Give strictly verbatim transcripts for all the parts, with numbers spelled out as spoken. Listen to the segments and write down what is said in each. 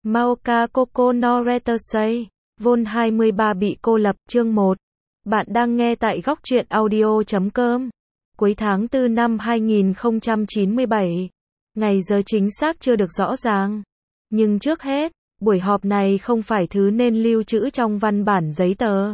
Maoka Koko no Retasei, Vol hai mươi ba bị cô lập, chương một. Bạn đang nghe tại góc truyện audio chấm com. Cuối tháng tư năm hai nghìn không trăm chín mươi bảy. Ngày giờ chính xác chưa được rõ ràng. Nhưng trước hết, buổi họp này không phải thứ nên lưu trữ trong văn bản giấy tờ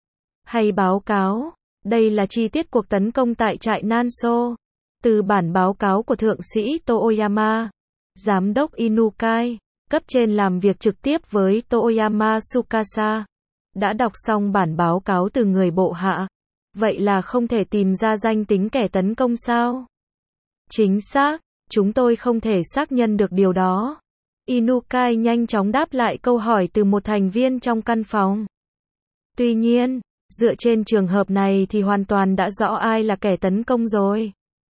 hay báo cáo. Đây là chi tiết cuộc tấn công tại trại Nanso. Từ bản báo cáo của thượng sĩ Toyama, giám đốc Inukai, cấp trên làm việc trực tiếp với Toyama Tsukasa, đã đọc xong bản báo cáo từ người bộ hạ. Vậy là không thể tìm ra danh tính kẻ tấn công sao? Chính xác, chúng tôi không thể xác nhận được điều đó. Inukai nhanh chóng đáp lại câu hỏi từ một thành viên trong căn phòng. Tuy nhiên, dựa trên trường hợp này thì hoàn toàn đã rõ ai là kẻ tấn công rồi.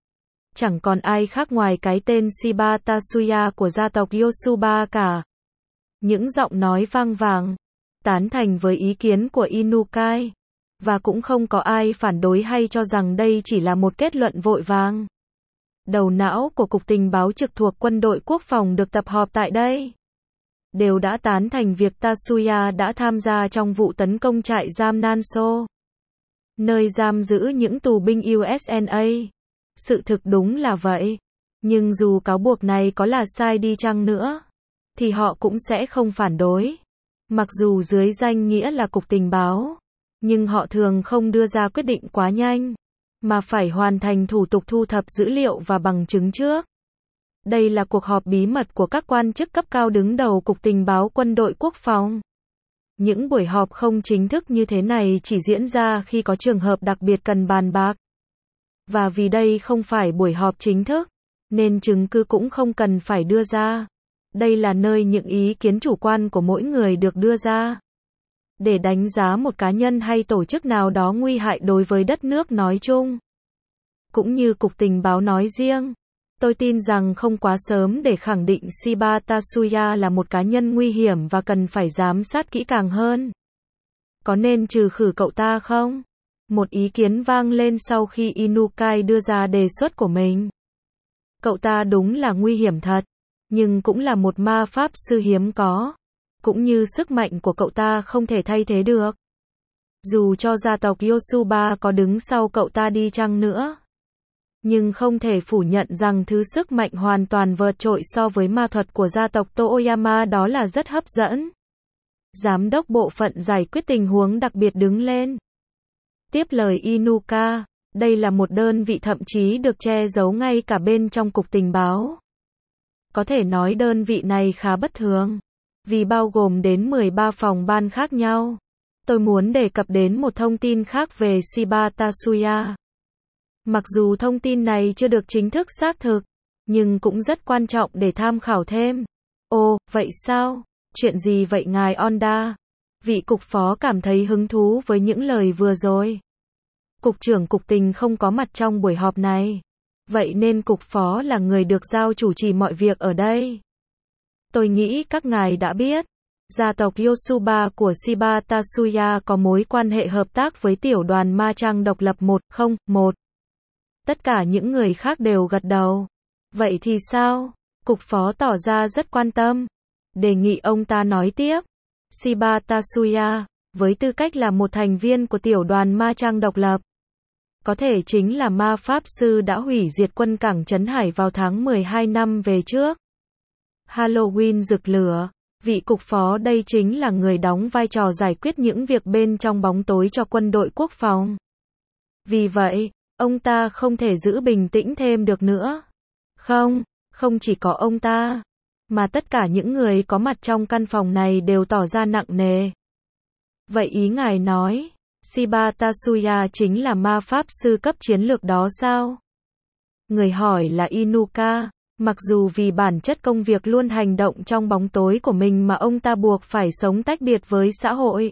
Chẳng còn ai khác ngoài cái tên Shiba Tatsuya của gia tộc Yosuba cả. Những giọng nói vang vàng, tán thành với ý kiến của Inukai. Và cũng không có ai phản đối hay cho rằng đây chỉ là một kết luận vội vàng. Đầu não của Cục Tình báo trực thuộc Quân đội Quốc phòng được tập họp tại đây. Đều đã tán thành việc Tatsuya đã tham gia trong vụ tấn công trại giam Nanso, nơi giam giữ những tù binh u ét en a. Sự thực đúng là vậy. Nhưng dù cáo buộc này có là sai đi chăng nữa, thì họ cũng sẽ không phản đối. Mặc dù dưới danh nghĩa là Cục Tình báo, nhưng họ thường không đưa ra quyết định quá nhanh, mà phải hoàn thành thủ tục thu thập dữ liệu và bằng chứng trước. Đây là cuộc họp bí mật của các quan chức cấp cao đứng đầu Cục Tình báo Quân đội Quốc phòng. Những buổi họp không chính thức như thế này chỉ diễn ra khi có trường hợp đặc biệt cần bàn bạc. Và vì đây không phải buổi họp chính thức, nên chứng cứ cũng không cần phải đưa ra. Đây là nơi những ý kiến chủ quan của mỗi người được đưa ra, để đánh giá một cá nhân hay tổ chức nào đó nguy hại đối với đất nước nói chung, cũng như Cục Tình báo nói riêng. Tôi tin rằng không quá sớm để khẳng định Shiba Tatsuya là một cá nhân nguy hiểm và cần phải giám sát kỹ càng hơn. Có nên trừ khử cậu ta không? Một ý kiến vang lên sau khi Inukai đưa ra đề xuất của mình. Cậu ta đúng là nguy hiểm thật, nhưng cũng là một ma pháp sư hiếm có. Cũng như sức mạnh của cậu ta không thể thay thế được. Dù cho gia tộc Yosuba có đứng sau cậu ta đi chăng nữa, nhưng không thể phủ nhận rằng thứ sức mạnh hoàn toàn vượt trội so với ma thuật của gia tộc Toyama đó là rất hấp dẫn. Giám đốc bộ phận giải quyết tình huống đặc biệt đứng lên. Tiếp lời Inuka, đây là một đơn vị thậm chí được che giấu ngay cả bên trong Cục Tình báo. Có thể nói đơn vị này khá bất thường, vì bao gồm đến mười ba phòng ban khác nhau. Tôi muốn đề cập đến một thông tin khác về Shiba Tatsuya. Mặc dù thông tin này chưa được chính thức xác thực, nhưng cũng rất quan trọng để tham khảo thêm. Ồ, vậy sao? Chuyện gì vậy ngài Onda? Vị cục phó cảm thấy hứng thú với những lời vừa rồi. Cục trưởng Cục Tình không có mặt trong buổi họp này. Vậy nên cục phó là người được giao chủ trì mọi việc ở đây. Tôi nghĩ các ngài đã biết, gia tộc Yosuba của Shiba Tatsuya có mối quan hệ hợp tác với tiểu đoàn ma trang độc lập một không một. Tất cả những người khác đều gật đầu. Vậy thì sao? Cục phó tỏ ra rất quan tâm. Đề nghị ông ta nói tiếp. Shiba Tatsuya, với tư cách là một thành viên của tiểu đoàn ma trang độc lập, có thể chính là ma pháp sư đã hủy diệt quân cảng Trấn Hải vào tháng mười hai năm về trước. Halloween rực lửa. Vị cục phó đây chính là người đóng vai trò giải quyết những việc bên trong bóng tối cho quân đội quốc phòng. Vì vậy, ông ta không thể giữ bình tĩnh thêm được nữa. Không, không chỉ có ông ta, mà tất cả những người có mặt trong căn phòng này đều tỏ ra nặng nề. Vậy ý ngài nói, Shiba Tatsuya chính là ma pháp sư cấp chiến lược đó sao? Người hỏi là Inuka. Mặc dù vì bản chất công việc luôn hành động trong bóng tối của mình mà ông ta buộc phải sống tách biệt với xã hội.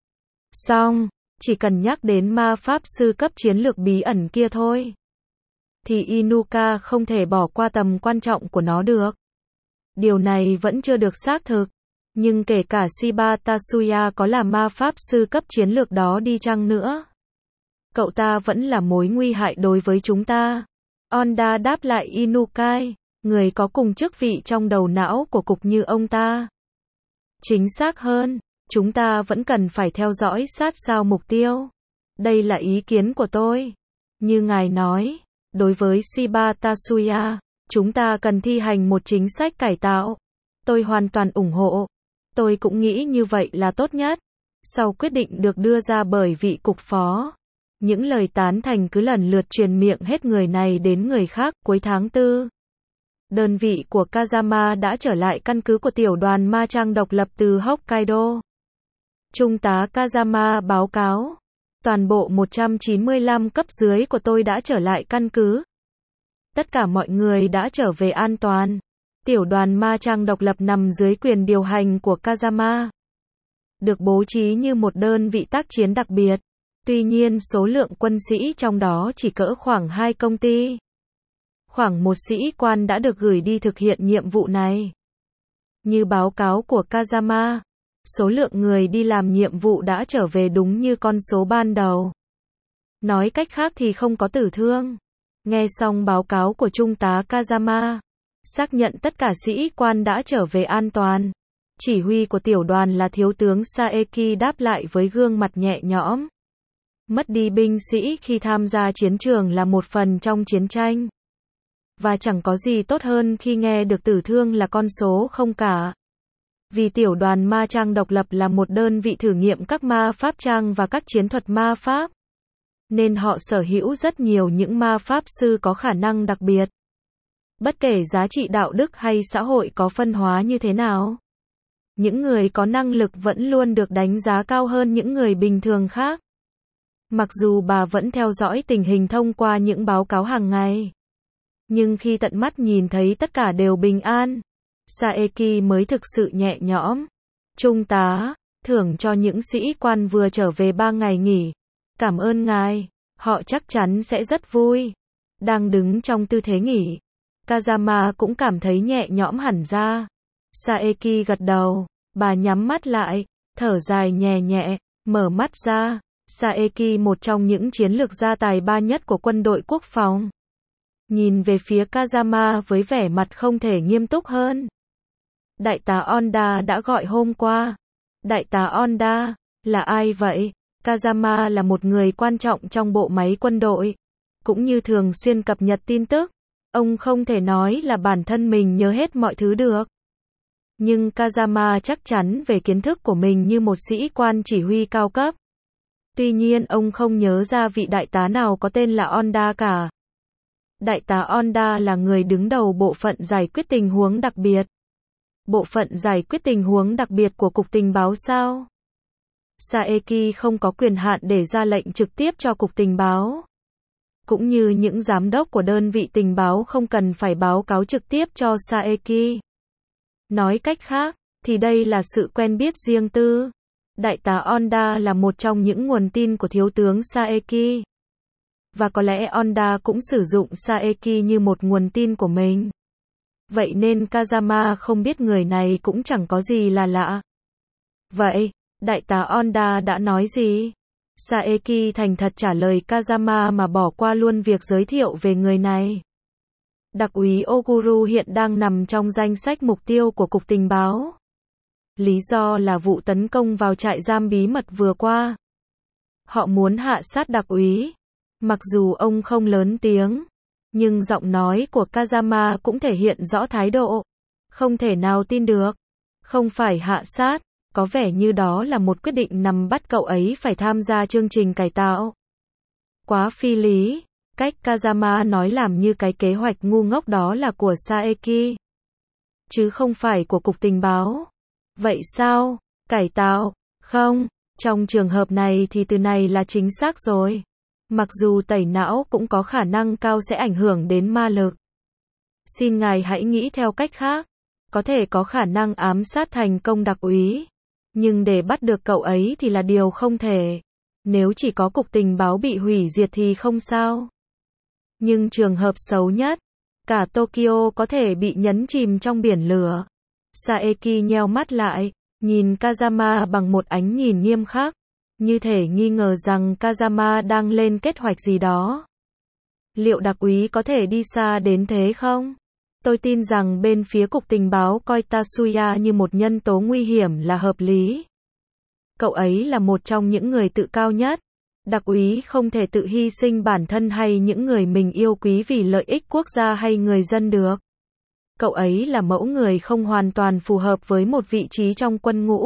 Song, chỉ cần nhắc đến ma pháp sư cấp chiến lược bí ẩn kia thôi, thì Inuka không thể bỏ qua tầm quan trọng của nó được. Điều này vẫn chưa được xác thực, nhưng kể cả Shiba Tatsuya có là ma pháp sư cấp chiến lược đó đi chăng nữa, cậu ta vẫn là mối nguy hại đối với chúng ta. Onda đáp lại Inukai. Người có cùng chức vị trong đầu não của cục như ông ta. Chính xác hơn, chúng ta vẫn cần phải theo dõi sát sao mục tiêu. Đây là ý kiến của tôi. Như ngài nói, đối với Shiba Tatsuya, chúng ta cần thi hành một chính sách cải tạo. Tôi hoàn toàn ủng hộ. Tôi cũng nghĩ như vậy là tốt nhất. Sau quyết định được đưa ra bởi vị cục phó, những lời tán thành cứ lần lượt truyền miệng hết người này đến người khác. Cuối tháng tư, đơn vị của Kazama đã trở lại căn cứ của tiểu đoàn ma trang độc lập từ Hokkaido. Trung tá Kazama báo cáo, toàn bộ một trăm chín mươi lăm cấp dưới của tôi đã trở lại căn cứ. Tất cả mọi người đã trở về an toàn. Tiểu đoàn ma trang độc lập nằm dưới quyền điều hành của Kazama, được bố trí như một đơn vị tác chiến đặc biệt. Tuy nhiên số lượng quân sĩ trong đó chỉ cỡ khoảng hai công ty. Khoảng một sĩ quan đã được gửi đi thực hiện nhiệm vụ này. Như báo cáo của Kazama, số lượng người đi làm nhiệm vụ đã trở về đúng như con số ban đầu. Nói cách khác thì không có tử thương. Nghe xong báo cáo của Trung tá Kazama, xác nhận tất cả sĩ quan đã trở về an toàn. Chỉ huy của tiểu đoàn là thiếu tướng Saeki đáp lại với gương mặt nhẹ nhõm. Mất đi binh sĩ khi tham gia chiến trường là một phần trong chiến tranh. Và chẳng có gì tốt hơn khi nghe được tử thương là con số không cả. Vì tiểu đoàn ma trang độc lập là một đơn vị thử nghiệm các ma pháp trang và các chiến thuật ma pháp, nên họ sở hữu rất nhiều những ma pháp sư có khả năng đặc biệt. Bất kể giá trị đạo đức hay xã hội có phân hóa như thế nào, những người có năng lực vẫn luôn được đánh giá cao hơn những người bình thường khác. Mặc dù bà vẫn theo dõi tình hình thông qua những báo cáo hàng ngày, nhưng khi tận mắt nhìn thấy tất cả đều bình an, Saeki mới thực sự nhẹ nhõm. Trung tá, thưởng cho những sĩ quan vừa trở về ba ngày nghỉ. Cảm ơn ngài, họ chắc chắn sẽ rất vui. Đang đứng trong tư thế nghỉ, Kazama cũng cảm thấy nhẹ nhõm hẳn ra. Saeki gật đầu, bà nhắm mắt lại, thở dài nhẹ nhẹ, mở mắt ra. Saeki, một trong những chiến lược gia tài ba nhất của quân đội quốc phòng, nhìn về phía Kazama với vẻ mặt không thể nghiêm túc hơn. Đại tá Onda đã gọi hôm qua. Đại tá Onda, là ai vậy? Kazama là một người quan trọng trong bộ máy quân đội, cũng như thường xuyên cập nhật tin tức. Ông không thể nói là bản thân mình nhớ hết mọi thứ được. Nhưng Kazama chắc chắn về kiến thức của mình như một sĩ quan chỉ huy cao cấp. Tuy nhiên ông không nhớ ra vị đại tá nào có tên là Onda cả. Đại tá Onda là người đứng đầu bộ phận giải quyết tình huống đặc biệt. Bộ phận giải quyết tình huống đặc biệt của Cục Tình báo sao? Saeki không có quyền hạn để ra lệnh trực tiếp cho Cục Tình báo. Cũng như những giám đốc của đơn vị tình báo không cần phải báo cáo trực tiếp cho Saeki. Nói cách khác, thì đây là sự quen biết riêng tư. Đại tá Onda là một trong những nguồn tin của thiếu tướng Saeki. Và có lẽ Onda cũng sử dụng Saeki như một nguồn tin của mình. Vậy nên Kazama không biết người này cũng chẳng có gì là lạ. Vậy, đại tá Onda đã nói gì? Saeki thành thật trả lời Kazama mà bỏ qua luôn việc giới thiệu về người này. Đặc úy Oguru hiện đang nằm trong danh sách mục tiêu của Cục Tình báo. Lý do là vụ tấn công vào trại giam bí mật vừa qua. Họ muốn hạ sát đặc úy. Mặc dù ông không lớn tiếng, nhưng giọng nói của Kazama cũng thể hiện rõ thái độ. Không thể nào tin được. Không phải hạ sát, có vẻ như đó là một quyết định nằm bắt cậu ấy phải tham gia chương trình cải tạo. Quá phi lý. Cách Kazama nói làm như cái kế hoạch ngu ngốc đó là của Saeki, chứ không phải của Cục Tình báo. Vậy sao? Cải tạo? Không, trong trường hợp này thì từ này là chính xác rồi. Mặc dù tẩy não cũng có khả năng cao sẽ ảnh hưởng đến ma lực. Xin ngài hãy nghĩ theo cách khác. Có thể có khả năng ám sát thành công đặc úy, nhưng để bắt được cậu ấy thì là điều không thể. Nếu chỉ có Cục Tình báo bị hủy diệt thì không sao. Nhưng trường hợp xấu nhất, cả Tokyo có thể bị nhấn chìm trong biển lửa. Saeki nheo mắt lại, nhìn Kazama bằng một ánh nhìn nghiêm khắc, như thể nghi ngờ rằng Kazama đang lên kế hoạch gì đó. Liệu đặc úy có thể đi xa đến thế không? Tôi tin rằng bên phía cục tình báo coi Tatsuya như một nhân tố nguy hiểm là hợp lý. Cậu ấy là một trong những người tự cao nhất. Đặc úy không thể tự hy sinh bản thân hay những người mình yêu quý vì lợi ích quốc gia hay người dân được. Cậu ấy là mẫu người không hoàn toàn phù hợp với một vị trí trong quân ngũ.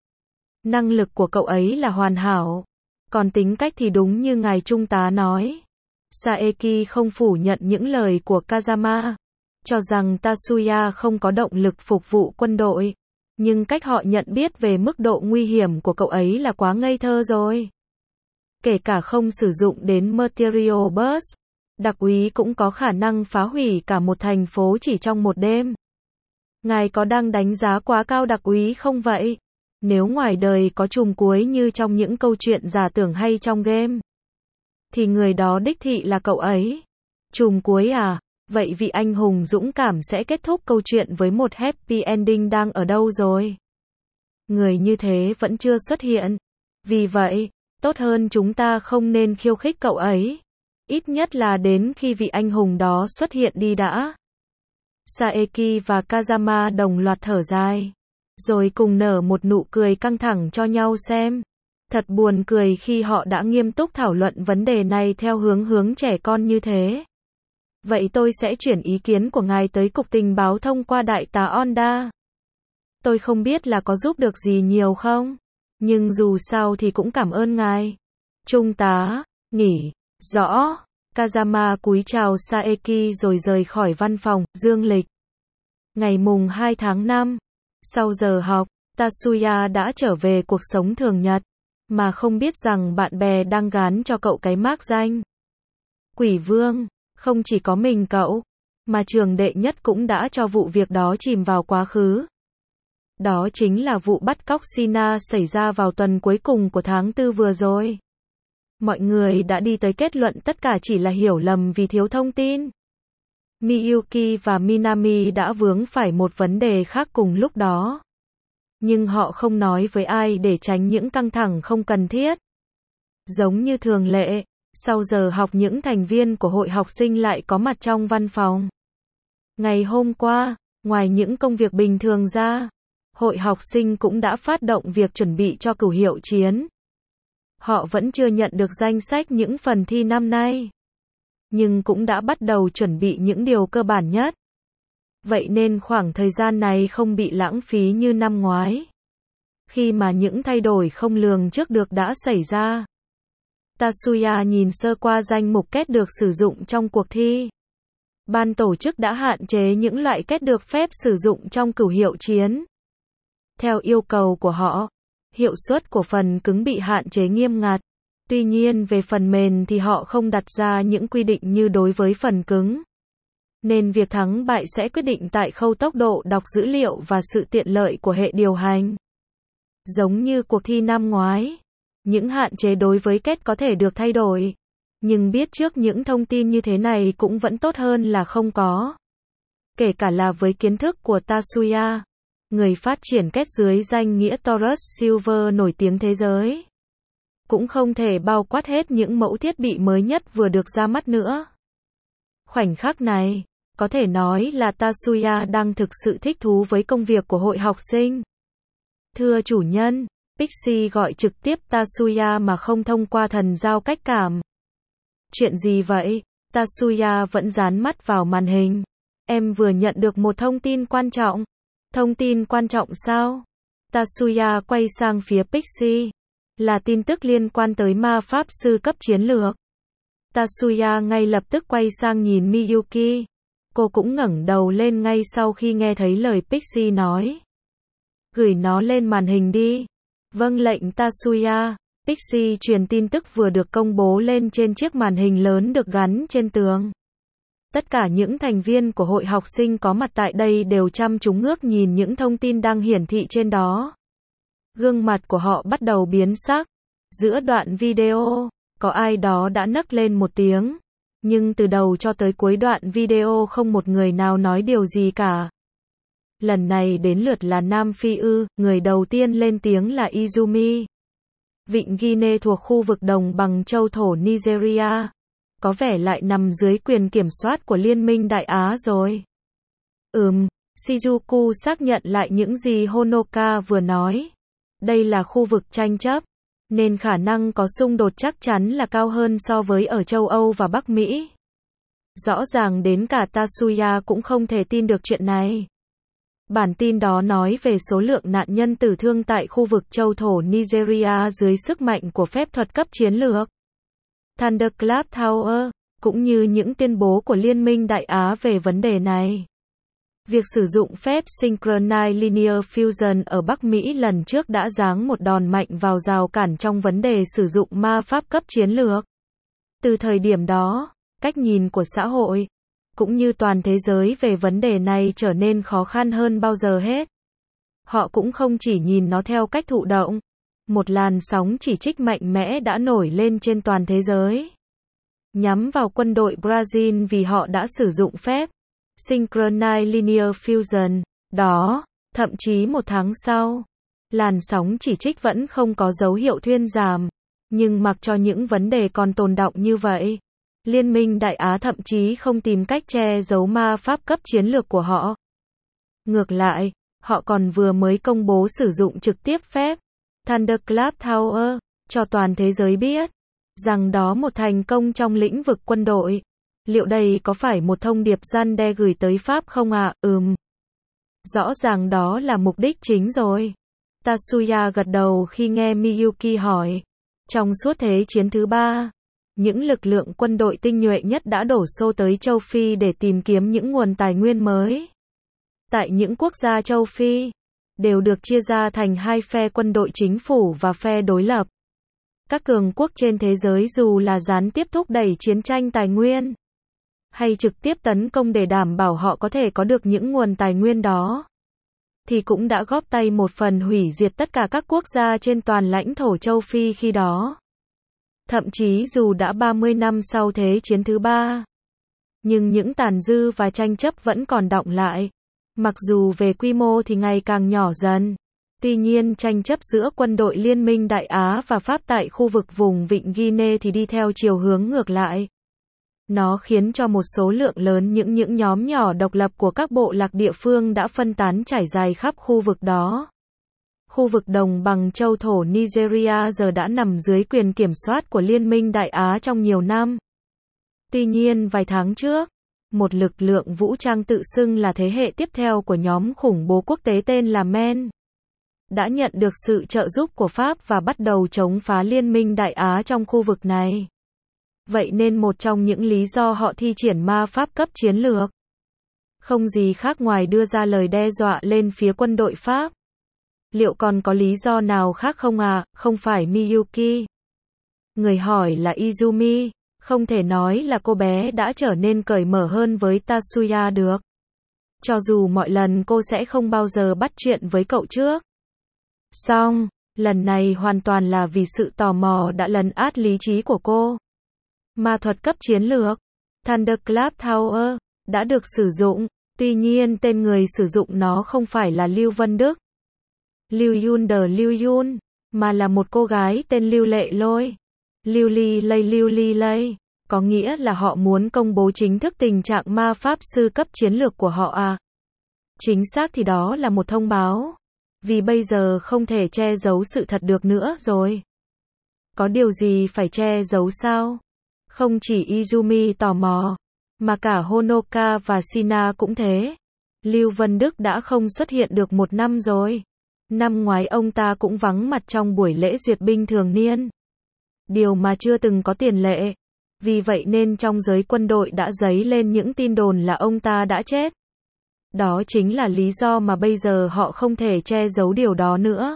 Năng lực của cậu ấy là hoàn hảo. Còn tính cách thì đúng như ngài trung tá nói. Saeki không phủ nhận những lời của Kazama, cho rằng Tatsuya không có động lực phục vụ quân đội. Nhưng cách họ nhận biết về mức độ nguy hiểm của cậu ấy là quá ngây thơ rồi. Kể cả không sử dụng đến Material Burst, đặc úy cũng có khả năng phá hủy cả một thành phố chỉ trong một đêm. Ngài có đang đánh giá quá cao đặc úy không vậy? Nếu ngoài đời có trùm cuối như trong những câu chuyện giả tưởng hay trong game, thì người đó đích thị là cậu ấy. Trùm cuối à? Vậy vị anh hùng dũng cảm sẽ kết thúc câu chuyện với một happy ending đang ở đâu rồi? Người như thế vẫn chưa xuất hiện. Vì vậy, tốt hơn chúng ta không nên khiêu khích cậu ấy. Ít nhất là đến khi vị anh hùng đó xuất hiện đi đã. Saeki và Kazama đồng loạt thở dài, rồi cùng nở một nụ cười căng thẳng cho nhau xem. Thật buồn cười khi họ đã nghiêm túc thảo luận vấn đề này theo hướng hướng trẻ con như thế. Vậy tôi sẽ chuyển ý kiến của ngài tới cục tình báo thông qua đại tá Onda. Tôi không biết là có giúp được gì nhiều không, nhưng dù sao thì cũng cảm ơn ngài. Trung tá, nghỉ, rõ. Kazama cúi chào Saeki rồi rời khỏi văn phòng, dương lịch. Ngày mùng hai tháng năm, sau giờ học, Tatsuya đã trở về cuộc sống thường nhật, mà không biết rằng bạn bè đang gán cho cậu cái mác danh Quỷ Vương. Không chỉ có mình cậu, mà trường đệ nhất cũng đã cho vụ việc đó chìm vào quá khứ. Đó chính là vụ bắt cóc Shina xảy ra vào tuần cuối cùng của tháng tư vừa rồi. Mọi người đã đi tới kết luận tất cả chỉ là hiểu lầm vì thiếu thông tin. Miyuki và Minami đã vướng phải một vấn đề khác cùng lúc đó. Nhưng họ không nói với ai để tránh những căng thẳng không cần thiết. Giống như thường lệ, sau giờ học những thành viên của hội học sinh lại có mặt trong văn phòng. Ngày hôm qua, ngoài những công việc bình thường ra, hội học sinh cũng đã phát động việc chuẩn bị cho cửu hiệu chiến. Họ vẫn chưa nhận được danh sách những phần thi năm nay, nhưng cũng đã bắt đầu chuẩn bị những điều cơ bản nhất. Vậy nên khoảng thời gian này không bị lãng phí như năm ngoái, khi mà những thay đổi không lường trước được đã xảy ra. Tatsuya nhìn sơ qua danh mục kết được sử dụng trong cuộc thi. Ban tổ chức đã hạn chế những loại kết được phép sử dụng trong cửu hiệu chiến. Theo yêu cầu của họ, hiệu suất của phần cứng bị hạn chế nghiêm ngặt. Tuy nhiên về phần mềm thì họ không đặt ra những quy định như đối với phần cứng. Nên việc thắng bại sẽ quyết định tại khâu tốc độ đọc dữ liệu và sự tiện lợi của hệ điều hành. Giống như cuộc thi năm ngoái, những hạn chế đối với kết có thể được thay đổi. Nhưng biết trước những thông tin như thế này cũng vẫn tốt hơn là không có. Kể cả là với kiến thức của Tatsuya, người phát triển kết dưới danh nghĩa Taurus Silver nổi tiếng thế giới, cũng không thể bao quát hết những mẫu thiết bị mới nhất vừa được ra mắt nữa. Khoảnh khắc này, có thể nói là Tatsuya đang thực sự thích thú với công việc của hội học sinh. Thưa chủ nhân, Pixie gọi trực tiếp Tatsuya mà không thông qua thần giao cách cảm. Chuyện gì vậy? Tatsuya vẫn dán mắt vào màn hình. Em vừa nhận được một thông tin quan trọng. Thông tin quan trọng sao? Tatsuya quay sang phía Pixie. Là tin tức liên quan tới ma pháp sư cấp chiến lược. Tatsuya ngay lập tức quay sang nhìn Miyuki. Cô cũng ngẩng đầu lên ngay sau khi nghe thấy lời Pixie nói. Gửi nó lên màn hình đi. Vâng lệnh Tatsuya. Pixie truyền tin tức vừa được công bố lên trên chiếc màn hình lớn được gắn trên tường. Tất cả những thành viên của hội học sinh có mặt tại đây đều chăm chú ngước nhìn những thông tin đang hiển thị trên đó. Gương mặt của họ bắt đầu biến sắc. Giữa đoạn video, có ai đó đã nấc lên một tiếng. Nhưng từ đầu cho tới cuối đoạn video không một người nào nói điều gì cả. Lần này đến lượt là Nam Phi ư, người đầu tiên lên tiếng là Izumi. Vịnh Guinea thuộc khu vực đồng bằng châu thổ Nigeria. Có vẻ lại nằm dưới quyền kiểm soát của Liên minh Đại Á rồi. Ừm, Shizuku xác nhận lại những gì Honoka vừa nói. Đây là khu vực tranh chấp, nên khả năng có xung đột chắc chắn là cao hơn so với ở châu Âu và Bắc Mỹ. Rõ ràng đến cả Tatsuya cũng không thể tin được chuyện này. Bản tin đó nói về số lượng nạn nhân tử thương tại khu vực châu thổ Nigeria dưới sức mạnh của phép thuật cấp chiến lược Thunderclap Tower, cũng như những tuyên bố của Liên minh Đại Á về vấn đề này. Việc sử dụng phép Synchronized Linear Fusion ở Bắc Mỹ lần trước đã giáng một đòn mạnh vào rào cản trong vấn đề sử dụng ma pháp cấp chiến lược. Từ thời điểm đó, cách nhìn của xã hội, cũng như toàn thế giới về vấn đề này trở nên khó khăn hơn bao giờ hết. Họ cũng không chỉ nhìn nó theo cách thụ động. Một làn sóng chỉ trích mạnh mẽ đã nổi lên trên toàn thế giới, nhắm vào quân đội Brazil vì họ đã sử dụng phép Synchronized Linear Fusion đó. Thậm chí một tháng sau, làn sóng chỉ trích vẫn không có dấu hiệu thuyên giảm. Nhưng mặc cho những vấn đề còn tồn đọng như vậy, Liên minh Đại Á thậm chí không tìm cách che giấu ma pháp cấp chiến lược của họ. Ngược lại, họ còn vừa mới công bố sử dụng trực tiếp phép Thunderclap Tower cho toàn thế giới biết rằng đó một thành công trong lĩnh vực quân đội. Liệu đây có phải một thông điệp răn đe gửi tới Pháp không ạ? À? Ừm. Rõ ràng đó là mục đích chính rồi. Tatsuya gật đầu khi nghe Miyuki hỏi. Trong suốt Thế chiến thứ ba, những lực lượng quân đội tinh nhuệ nhất đã đổ xô tới châu Phi để tìm kiếm những nguồn tài nguyên mới. Tại những quốc gia châu Phi, đều được chia ra thành hai phe quân đội chính phủ và phe đối lập. Các cường quốc trên thế giới dù là gián tiếp thúc đẩy chiến tranh tài nguyên, hay trực tiếp tấn công để đảm bảo họ có thể có được những nguồn tài nguyên đó, thì cũng đã góp tay một phần hủy diệt tất cả các quốc gia trên toàn lãnh thổ châu Phi khi đó. Thậm chí dù đã ba mươi năm sau Thế chiến thứ ba, nhưng những tàn dư và tranh chấp vẫn còn đọng lại. Mặc dù về quy mô thì ngày càng nhỏ dần. Tuy nhiên tranh chấp giữa quân đội Liên minh Đại Á và Pháp tại khu vực vùng Vịnh Guinea thì đi theo chiều hướng ngược lại. Nó khiến cho một số lượng lớn những những nhóm nhỏ độc lập của các bộ lạc địa phương đã phân tán trải dài khắp khu vực đó. Khu vực đồng bằng châu thổ Nigeria giờ đã nằm dưới quyền kiểm soát của Liên minh Đại Á trong nhiều năm. Tuy nhiên vài tháng trước, một lực lượng vũ trang tự xưng là thế hệ tiếp theo của nhóm khủng bố quốc tế tên là M E N đã nhận được sự trợ giúp của Pháp và bắt đầu chống phá Liên minh Đại Á trong khu vực này. Vậy nên một trong những lý do họ thi triển ma pháp cấp chiến lược không gì khác ngoài đưa ra lời đe dọa lên phía quân đội Pháp. Liệu còn có lý do nào khác không à? Không phải Miyuki. Người hỏi là Izumi. Không thể nói là cô bé đã trở nên cởi mở hơn với Tatsuya được. Cho dù mọi lần cô sẽ không bao giờ bắt chuyện với cậu trước. Song, lần này hoàn toàn là vì sự tò mò đã lấn át lý trí của cô. Ma thuật cấp chiến lược Thunderclap Tower đã được sử dụng, tuy nhiên tên người sử dụng nó không phải là Lưu Vân Đức, Lưu Yun Đờ Lưu Yun, mà là một cô gái tên Lưu Lệ Lôi. Lưu Ly Lây Lưu Ly Lây, có nghĩa là họ muốn công bố chính thức tình trạng ma pháp sư cấp chiến lược của họ à? Chính xác thì đó là một thông báo. Vì bây giờ không thể che giấu sự thật được nữa rồi. Có điều gì phải che giấu sao? Không chỉ Izumi tò mò, mà cả Honoka và Shina cũng thế. Lưu Vân Đức đã không xuất hiện được một năm rồi. Năm ngoái ông ta cũng vắng mặt trong buổi lễ duyệt binh thường niên. Điều mà chưa từng có tiền lệ. Vì vậy nên trong giới quân đội đã dấy lên những tin đồn là ông ta đã chết. Đó chính là lý do mà bây giờ họ không thể che giấu điều đó nữa.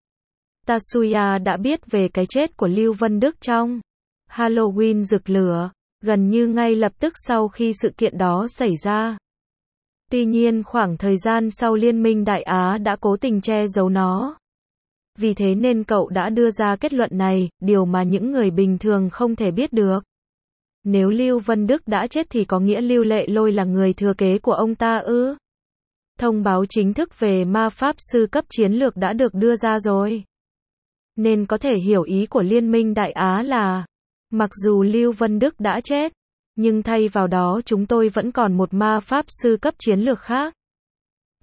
Tatsuya đã biết về cái chết của Lưu Vân Đức trong Halloween rực lửa, gần như ngay lập tức sau khi sự kiện đó xảy ra. Tuy nhiên khoảng thời gian sau Liên minh Đại Á đã cố tình che giấu nó. Vì thế nên cậu đã đưa ra kết luận này, điều mà những người bình thường không thể biết được. Nếu Lưu Vân Đức đã chết thì có nghĩa Lưu Lệ Lôi là người thừa kế của ông ta ư? Thông báo chính thức về ma pháp sư cấp chiến lược đã được đưa ra rồi. Nên có thể hiểu ý của Liên minh Đại Á là, mặc dù Lưu Vân Đức đã chết, nhưng thay vào đó chúng tôi vẫn còn một ma pháp sư cấp chiến lược khác.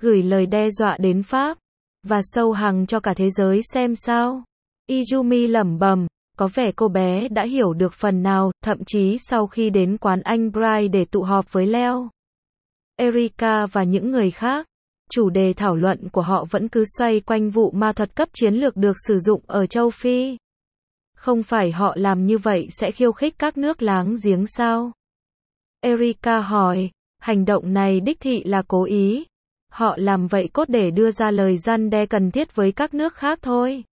gửi lời đe dọa đến Pháp, và sâu hằng cho cả thế giới xem sao. Izumi lẩm bẩm, có vẻ cô bé đã hiểu được phần nào, thậm chí sau khi đến quán anh Bright để tụ họp với Leo, Erika và những người khác, chủ đề thảo luận của họ vẫn cứ xoay quanh vụ ma thuật cấp chiến lược được sử dụng ở châu Phi. Không phải họ làm như vậy sẽ khiêu khích các nước láng giếng sao? Erika hỏi, hành động này đích thị là cố ý. Họ làm vậy cốt để đưa ra lời răn đe cần thiết với các nước khác thôi.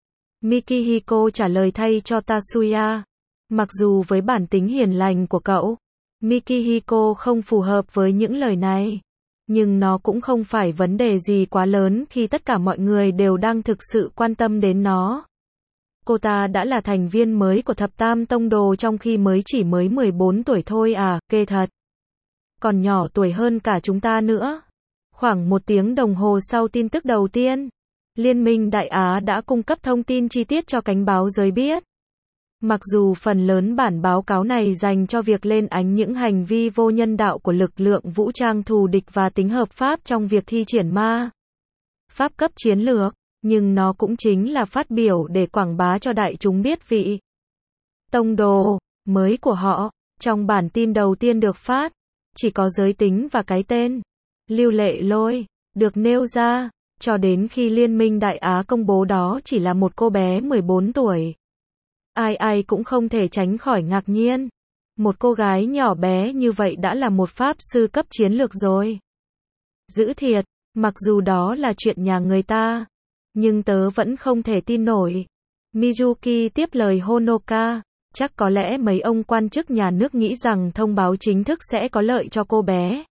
Mikihiko trả lời thay cho Tatsuya. Mặc dù với bản tính hiền lành của cậu, Mikihiko không phù hợp với những lời này. Nhưng nó cũng không phải vấn đề gì quá lớn khi tất cả mọi người đều đang thực sự quan tâm đến nó. Cô ta đã là thành viên mới của thập tam tông đồ trong khi mới chỉ mới mười bốn tuổi thôi à, ghê thật. Còn nhỏ tuổi hơn cả chúng ta nữa. Khoảng một tiếng đồng hồ sau tin tức đầu tiên, Liên minh Đại Á đã cung cấp thông tin chi tiết cho cánh báo giới biết. Mặc dù phần lớn bản báo cáo này dành cho việc lên ánh những hành vi vô nhân đạo của lực lượng vũ trang thù địch và tính hợp pháp trong việc thi triển ma pháp cấp chiến lược, nhưng nó cũng chính là phát biểu để quảng bá cho đại chúng biết vị tông đồ mới của họ. Trong bản tin đầu tiên được phát, chỉ có giới tính và cái tên Lưu Lệ Lôi được nêu ra, cho đến khi Liên minh Đại Á công bố đó chỉ là một cô bé mười bốn tuổi. Ai ai cũng không thể tránh khỏi ngạc nhiên. Một cô gái nhỏ bé như vậy đã là một pháp sư cấp chiến lược rồi. Dữ thiệt, mặc dù đó là chuyện nhà người ta, nhưng tớ vẫn không thể tin nổi. Mizuki tiếp lời Honoka, chắc có lẽ mấy ông quan chức nhà nước nghĩ rằng thông báo chính thức sẽ có lợi cho cô bé.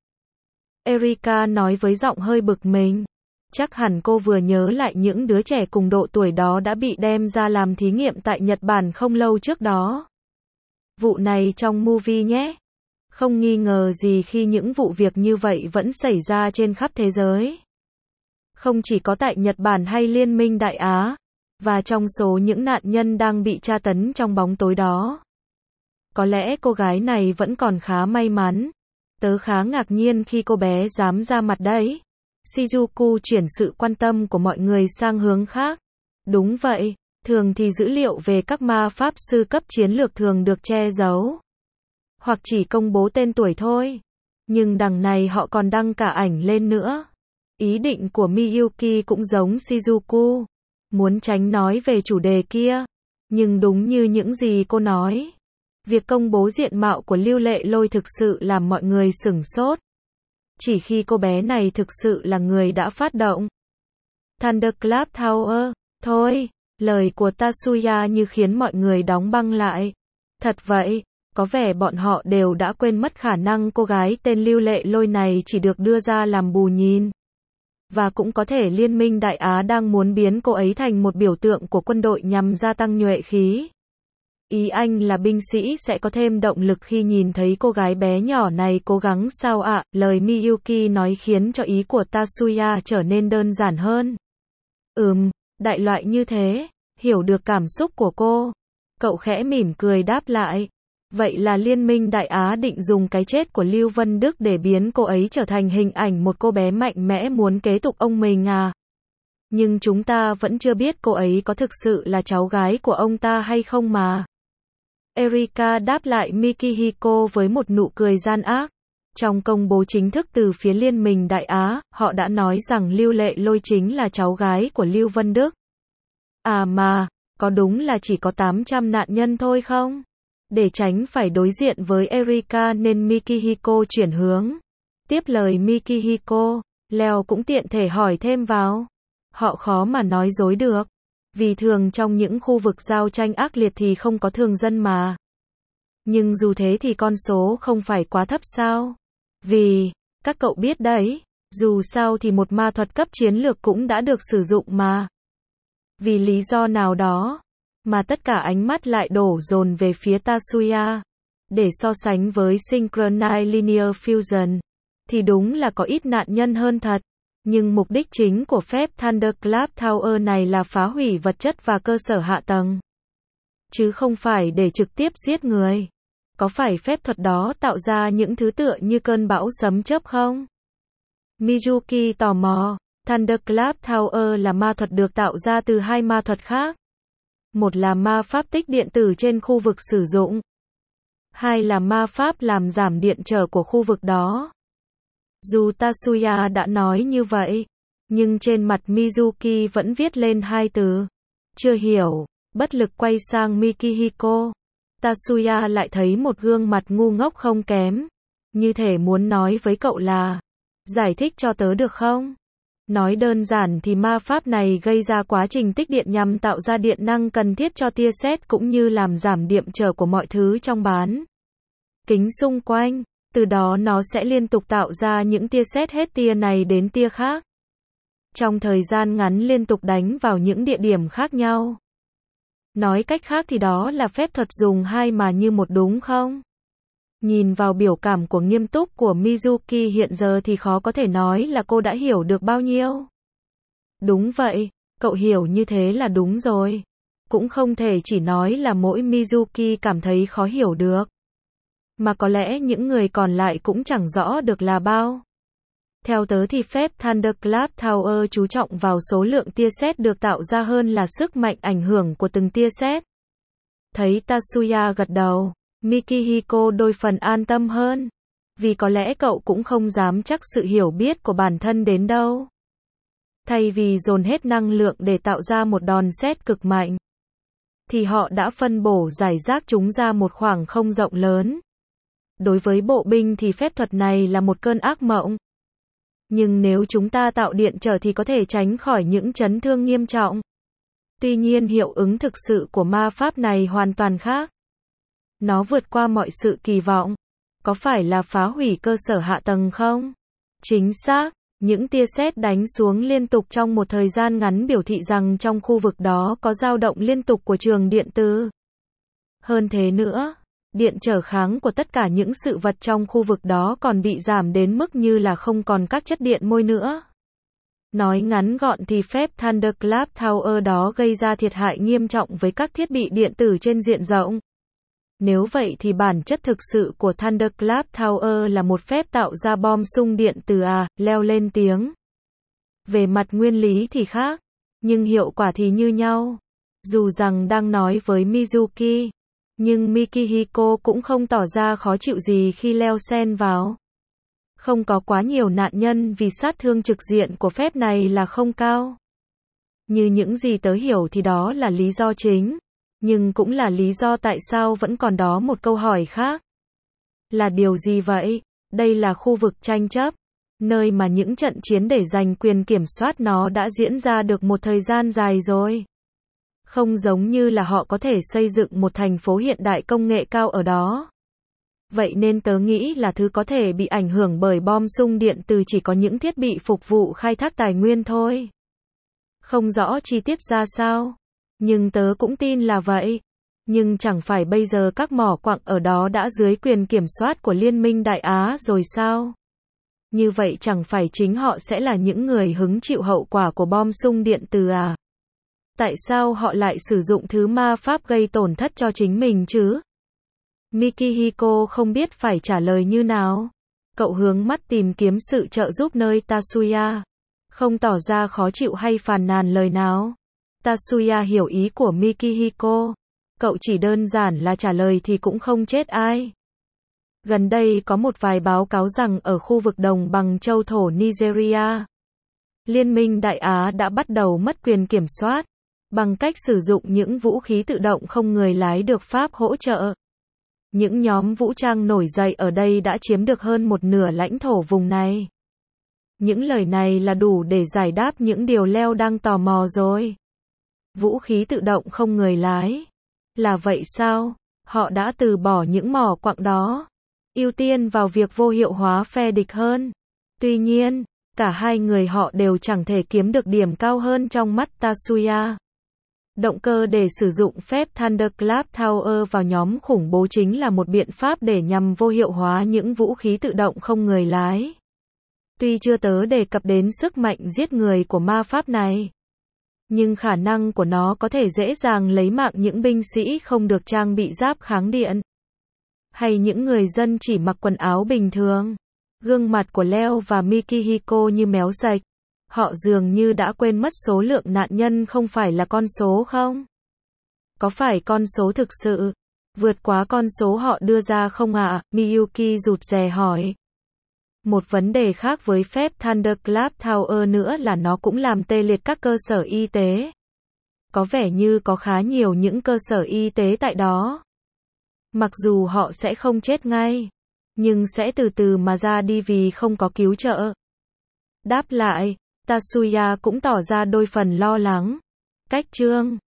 Erika nói với giọng hơi bực mình. Chắc hẳn cô vừa nhớ lại những đứa trẻ cùng độ tuổi đó đã bị đem ra làm thí nghiệm tại Nhật Bản không lâu trước đó. Vụ này trong movie nhé. Không nghi ngờ gì khi những vụ việc như vậy vẫn xảy ra trên khắp thế giới. Không chỉ có tại Nhật Bản hay Liên minh Đại Á, và trong số những nạn nhân đang bị tra tấn trong bóng tối đó. Có lẽ cô gái này vẫn còn khá may mắn. Tớ khá ngạc nhiên khi cô bé dám ra mặt đấy. Shizuku chuyển sự quan tâm của mọi người sang hướng khác. Đúng vậy, thường thì dữ liệu về các ma pháp sư cấp chiến lược thường được che giấu, hoặc chỉ công bố tên tuổi thôi. Nhưng đằng này họ còn đăng cả ảnh lên nữa. Ý định của Miyuki cũng giống Shizuku, muốn tránh nói về chủ đề kia. Nhưng đúng như những gì cô nói, việc công bố diện mạo của Lưu Lệ Lôi thực sự làm mọi người sửng sốt. Chỉ khi cô bé này thực sự là người đã phát động Thunderclap Tower, thôi, lời của Tatsuya như khiến mọi người đóng băng lại. Thật vậy, có vẻ bọn họ đều đã quên mất khả năng cô gái tên Lưu Lệ Lôi này chỉ được đưa ra làm bù nhìn. Và cũng có thể Liên minh Đại Á đang muốn biến cô ấy thành một biểu tượng của quân đội nhằm gia tăng nhuệ khí. Ý anh là binh sĩ sẽ có thêm động lực khi nhìn thấy cô gái bé nhỏ này cố gắng sao ạ? À? Lời Miyuki nói khiến cho ý của Tatsuya trở nên đơn giản hơn. Ừm, đại loại như thế, hiểu được cảm xúc của cô. Cậu khẽ mỉm cười đáp lại. Vậy là Liên minh Đại Á định dùng cái chết của Lưu Vân Đức để biến cô ấy trở thành hình ảnh một cô bé mạnh mẽ muốn kế tục ông mình à? Nhưng chúng ta vẫn chưa biết cô ấy có thực sự là cháu gái của ông ta hay không mà. Erika đáp lại Mikihiko với một nụ cười gian ác. Trong công bố chính thức từ phía Liên minh Đại Á, họ đã nói rằng Lưu Lệ Lôi chính là cháu gái của Lưu Vân Đức. À mà, có đúng là chỉ có tám trăm nạn nhân thôi không? Để tránh phải đối diện với Erika nên Mikihiko chuyển hướng. Tiếp lời Mikihiko, Leo cũng tiện thể hỏi thêm vào. Họ khó mà nói dối được. Vì thường trong những khu vực giao tranh ác liệt thì không có thường dân mà. Nhưng dù thế thì con số không phải quá thấp sao? Vì, các cậu biết đấy, dù sao thì một ma thuật cấp chiến lược cũng đã được sử dụng mà. Vì lý do nào đó, mà tất cả ánh mắt lại đổ dồn về phía Tatsuya. Để so sánh với Synchronized Linear Fusion, thì đúng là có ít nạn nhân hơn thật. Nhưng mục đích chính của phép Thunderclap Tower này là phá hủy vật chất và cơ sở hạ tầng, chứ không phải để trực tiếp giết người. Có phải phép thuật đó tạo ra những thứ tựa như cơn bão sấm chớp không? Mizuki tò mò, Thunderclap Tower là ma thuật được tạo ra từ hai ma thuật khác. Một là ma pháp tích điện tử trên khu vực sử dụng. Hai là ma pháp làm giảm điện trở của khu vực đó. Dù Tatsuya đã nói như vậy, nhưng trên mặt Mizuki vẫn viết lên hai từ. Chưa hiểu, bất lực quay sang Mikihiko. Tatsuya lại thấy một gương mặt ngu ngốc không kém. Như thể muốn nói với cậu là, giải thích cho tớ được không? Nói đơn giản thì ma pháp này gây ra quá trình tích điện nhằm tạo ra điện năng cần thiết cho tia sét cũng như làm giảm điện trở của mọi thứ trong bán kính xung quanh. Từ đó nó sẽ liên tục tạo ra những tia sét hết tia này đến tia khác. Trong thời gian ngắn liên tục đánh vào những địa điểm khác nhau. Nói cách khác thì đó là phép thuật dùng hai mà như một đúng không? Nhìn vào biểu cảm của nghiêm túc của Mizuki hiện giờ thì khó có thể nói là cô đã hiểu được bao nhiêu. Đúng vậy, cậu hiểu như thế là đúng rồi. Cũng không thể chỉ nói là mỗi Mizuki cảm thấy khó hiểu được. Mà có lẽ những người còn lại cũng chẳng rõ được là bao. Theo tớ thì phép Thunderclap Tower chú trọng vào số lượng tia sét được tạo ra hơn là sức mạnh ảnh hưởng của từng tia sét. Thấy Tatsuya gật đầu, Mikihiko đôi phần an tâm hơn. Vì có lẽ cậu cũng không dám chắc sự hiểu biết của bản thân đến đâu. Thay vì dồn hết năng lượng để tạo ra một đòn sét cực mạnh, thì họ đã phân bổ rải rác chúng ra một khoảng không rộng lớn. Đối với bộ binh thì phép thuật này là một cơn ác mộng. Nhưng nếu chúng ta tạo điện trở thì có thể tránh khỏi những chấn thương nghiêm trọng. Tuy nhiên hiệu ứng thực sự của ma pháp này hoàn toàn khác. Nó vượt qua mọi sự kỳ vọng. Có phải là phá hủy cơ sở hạ tầng không? Chính xác, những tia sét đánh xuống liên tục trong một thời gian ngắn biểu thị rằng trong khu vực đó có dao động liên tục của trường điện từ. Hơn thế nữa, điện trở kháng của tất cả những sự vật trong khu vực đó còn bị giảm đến mức như là không còn các chất điện môi nữa. Nói ngắn gọn thì phép Thunderclap Tower đó gây ra thiệt hại nghiêm trọng với các thiết bị điện tử trên diện rộng. Nếu vậy thì bản chất thực sự của Thunderclap Tower là một phép tạo ra bom xung điện từ à, leo lên tiếng. Về mặt nguyên lý thì khác, nhưng hiệu quả thì như nhau. Dù rằng đang nói với Mizuki, nhưng Mikihiko cũng không tỏ ra khó chịu gì khi leo xen vào. Không có quá nhiều nạn nhân vì sát thương trực diện của phép này là không cao. Như những gì tớ hiểu thì đó là lý do chính. Nhưng cũng là lý do tại sao vẫn còn đó một câu hỏi khác. Là điều gì vậy? Đây là khu vực tranh chấp, nơi mà những trận chiến để giành quyền kiểm soát nó đã diễn ra được một thời gian dài rồi. Không giống như là họ có thể xây dựng một thành phố hiện đại công nghệ cao ở đó. Vậy nên tớ nghĩ là thứ có thể bị ảnh hưởng bởi bom xung điện từ chỉ có những thiết bị phục vụ khai thác tài nguyên thôi. Không rõ chi tiết ra sao. Nhưng tớ cũng tin là vậy. Nhưng chẳng phải bây giờ các mỏ quặng ở đó đã dưới quyền kiểm soát của Liên minh Đại Á rồi sao? Như vậy chẳng phải chính họ sẽ là những người hứng chịu hậu quả của bom xung điện từ à? Tại sao họ lại sử dụng thứ ma pháp gây tổn thất cho chính mình chứ? Mikihiko không biết phải trả lời như nào. Cậu hướng mắt tìm kiếm sự trợ giúp nơi Tatsuya. Không tỏ ra khó chịu hay phàn nàn lời nào. Tatsuya hiểu ý của Mikihiko. Cậu chỉ đơn giản là trả lời thì cũng không chết ai. Gần đây có một vài báo cáo rằng ở khu vực đồng bằng châu thổ Nigeria, Liên minh Đại Á đã bắt đầu mất quyền kiểm soát, bằng cách sử dụng những vũ khí tự động không người lái được Pháp hỗ trợ. Những nhóm vũ trang nổi dậy ở đây đã chiếm được hơn một nửa lãnh thổ vùng này. Những lời này là đủ để giải đáp những điều Leo đang tò mò rồi. Vũ khí tự động không người lái. Là vậy sao? Họ đã từ bỏ những mỏ quặng đó, ưu tiên vào việc vô hiệu hóa phe địch hơn. Tuy nhiên, cả hai người họ đều chẳng thể kiếm được điểm cao hơn trong mắt Tatsuya. Động cơ để sử dụng phép Thunderclap Tower vào nhóm khủng bố chính là một biện pháp để nhằm vô hiệu hóa những vũ khí tự động không người lái. Tuy chưa tớ đề cập đến sức mạnh giết người của ma pháp này, nhưng khả năng của nó có thể dễ dàng lấy mạng những binh sĩ không được trang bị giáp kháng điện, hay những người dân chỉ mặc quần áo bình thường. Gương mặt của Leo và Mikihiko như méo sạch. Họ dường như đã quên mất số lượng nạn nhân không phải là con số không? Có phải con số thực sự vượt quá con số họ đưa ra không ạ? À? Miyuki rụt rè hỏi. Một vấn đề khác với phép Thunderclap Tower nữa là nó cũng làm tê liệt các cơ sở y tế. Có vẻ như có khá nhiều những cơ sở y tế tại đó. Mặc dù họ sẽ không chết ngay, nhưng sẽ từ từ mà ra đi vì không có cứu trợ. Đáp lại, Tatsuya cũng tỏ ra đôi phần lo lắng. Cách chương